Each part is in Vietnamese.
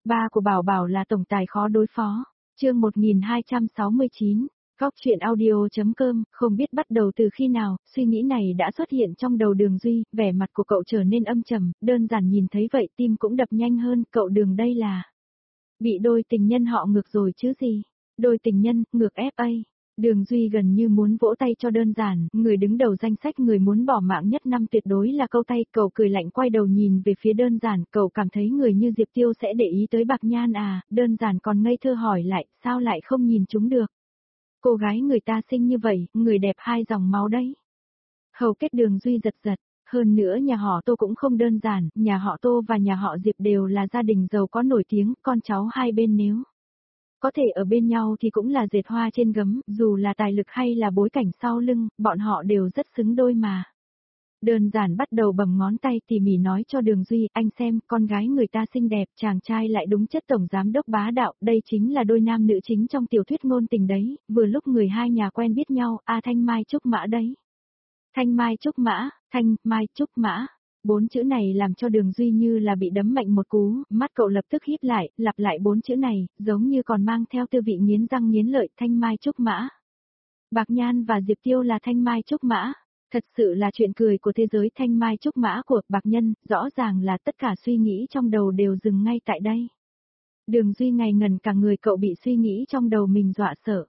Ba của Bảo Bảo là tổng tài khó đối phó. Chương 1269. Góc truyện audio.com, không biết bắt đầu từ khi nào, suy nghĩ này đã xuất hiện trong đầu Đường Duy, vẻ mặt của cậu trở nên âm trầm, đơn giản nhìn thấy vậy tim cũng đập nhanh hơn, cậu Đường đây là bị đôi tình nhân họ ngược rồi chứ gì? Đôi tình nhân, ngược FA. Đường Duy gần như muốn vỗ tay cho đơn giản, người đứng đầu danh sách người muốn bỏ mạng nhất năm tuyệt đối là câu tay, cậu cười lạnh quay đầu nhìn về phía đơn giản, cậu cảm thấy người như Diệp Tiêu sẽ để ý tới Bạc Nhan à, đơn giản còn ngây thơ hỏi lại, sao lại không nhìn chúng được? Cô gái người ta xinh như vậy, người đẹp hai dòng máu đấy. Hầu kết Đường Duy giật giật, hơn nữa nhà họ Tô cũng không đơn giản, nhà họ Tô và nhà họ Diệp đều là gia đình giàu có nổi tiếng, con cháu hai bên nếu có thể ở bên nhau thì cũng là dệt hoa trên gấm, dù là tài lực hay là bối cảnh sau lưng, bọn họ đều rất xứng đôi mà. Đơn giản bắt đầu bầm ngón tay tỉ mỉ nói cho Đường Duy, anh xem, con gái người ta xinh đẹp, chàng trai lại đúng chất tổng giám đốc bá đạo, đây chính là đôi nam nữ chính trong tiểu thuyết ngôn tình đấy, vừa lúc người hai nhà quen biết nhau, Thanh Mai Trúc Mã đấy. Thanh Mai Trúc Mã, Thanh Mai Trúc Mã. 4 chữ này làm cho Đường Duy như là bị đấm mạnh một cú, mắt cậu lập tức híp lại, lặp lại 4 chữ này, giống như còn mang theo tư vị nghiến răng nghiến lợi, Thanh Mai Trúc Mã. Bạc Nhan và Diệp Tiêu là Thanh Mai Trúc Mã. Thật sự là chuyện cười của thế giới Thanh Mai Trúc Mã của Bạc Nhân, rõ ràng là tất cả suy nghĩ trong đầu đều dừng ngay tại đây. Đường Duy ngây ngần cả người, cậu bị suy nghĩ trong đầu mình dọa sợ.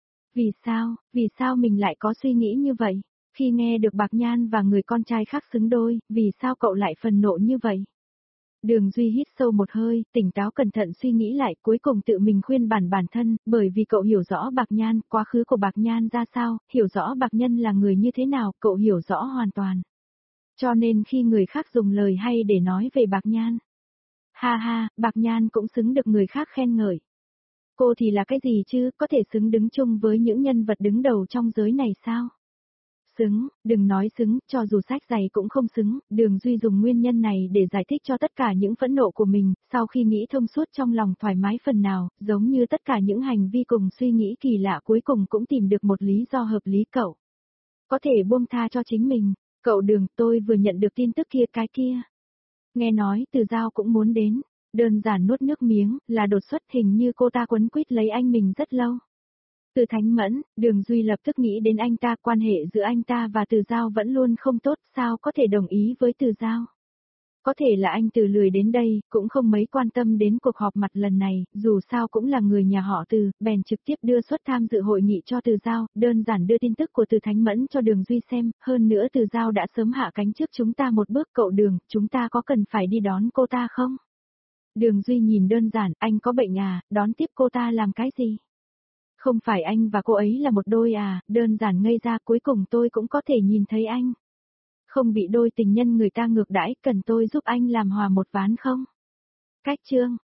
Vì sao mình lại có suy nghĩ như vậy? Khi nghe được Bạc Nhan và người con trai khác xứng đôi, vì sao cậu lại phần nộ như vậy? Đường Duy hít sâu một hơi, tỉnh táo cẩn thận suy nghĩ lại, cuối cùng tự mình khuyên bản thân, bởi vì cậu hiểu rõ Bạc Nhan, quá khứ của Bạc Nhan ra sao, hiểu rõ Bạc Nhân là người như thế nào, cậu hiểu rõ hoàn toàn. Cho nên khi người khác dùng lời hay để nói về Bạc Nhan, ha ha, Bạc Nhan cũng xứng được người khác khen ngợi. Cô thì là cái gì chứ, có thể xứng đứng chung với những nhân vật đứng đầu trong giới này sao? Xứng, đừng nói xứng, cho dù sách dày cũng không xứng, Đường Duy dùng nguyên nhân này để giải thích cho tất cả những phẫn nộ của mình, sau khi nghĩ thông suốt trong lòng thoải mái phần nào, giống như tất cả những hành vi cùng suy nghĩ kỳ lạ cuối cùng cũng tìm được một lý do hợp lý cậu. Có thể buông tha cho chính mình, cậu Đường, tôi vừa nhận được tin tức kia cái kia. Nghe nói Từ Giao cũng muốn đến, đơn giản nuốt nước miếng, là đột xuất hình như cô ta quấn quýt lấy anh mình rất lâu. Từ Thánh Mẫn, Đường Duy lập tức nghĩ đến anh ta, quan hệ giữa anh ta và Từ Giao vẫn luôn không tốt, sao có thể đồng ý với Từ Giao. Có thể là anh Từ lười đến đây, cũng không mấy quan tâm đến cuộc họp mặt lần này, dù sao cũng là người nhà họ Từ, bèn trực tiếp đưa suất tham dự hội nghị cho Từ Giao, đơn giản đưa tin tức của Từ Thánh Mẫn cho Đường Duy xem, hơn nữa Từ Giao đã sớm hạ cánh trước chúng ta một bước, cậu Đường, chúng ta có cần phải đi đón cô ta không? Đường Duy nhìn đơn giản, anh có bệnh à, đón tiếp cô ta làm cái gì? Không phải anh và cô ấy là một đôi à, đơn giản ngây ra, cuối cùng tôi cũng có thể nhìn thấy anh. Không bị đôi tình nhân người ta ngược đãi, cần tôi giúp anh làm hòa một ván không? Cách chương,